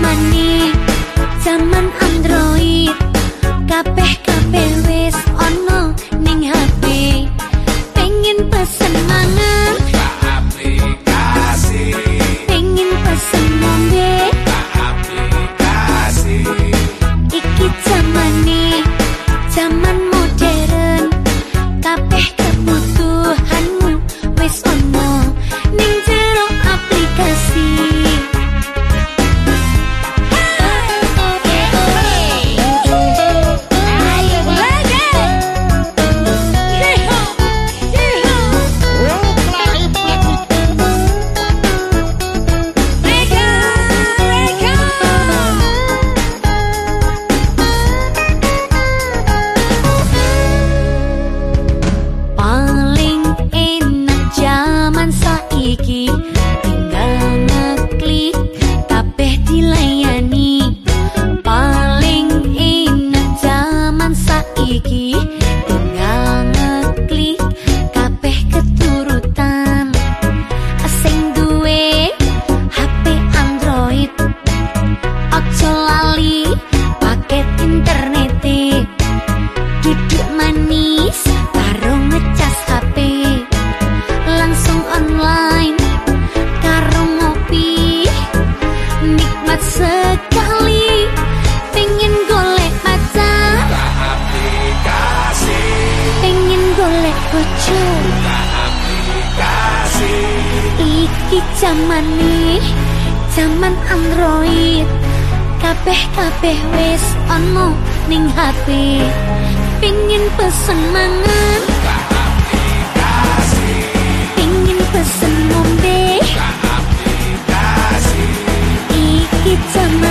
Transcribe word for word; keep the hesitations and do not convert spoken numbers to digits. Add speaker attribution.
Speaker 1: zamane zaman Android, kabeh-kabeh wis ono ning H P. Pengen pesen mangan
Speaker 2: aplikasi,
Speaker 1: pengen pesen ngombe
Speaker 2: aplikasi.
Speaker 1: Iki zamane zaman modern, kabeh kebutuhanmu wis ono ning jero aplikasi. Paling enak zaman saiki, tinggal ngeklik kabeh dilayani. Paling enak zaman saiki, tinggal ngeklik kabeh keturutan. Sing duwe H P Android, ojo lali paket internete. Duduk manis karo ngecas H P, langsung online karo ngopi, nikmat sekali. Pengen golek pacar,
Speaker 2: Buka aplikasi,
Speaker 1: pengen golek bojo,
Speaker 2: buka aplikasi.
Speaker 1: iki zamane zaman Android, kabeh-kabeh wis ono ning H P. Pengen pesen mangan,
Speaker 2: Buka aplikasi,
Speaker 1: pengen pesen ngombe,
Speaker 2: buka aplikasi.
Speaker 1: iki zaman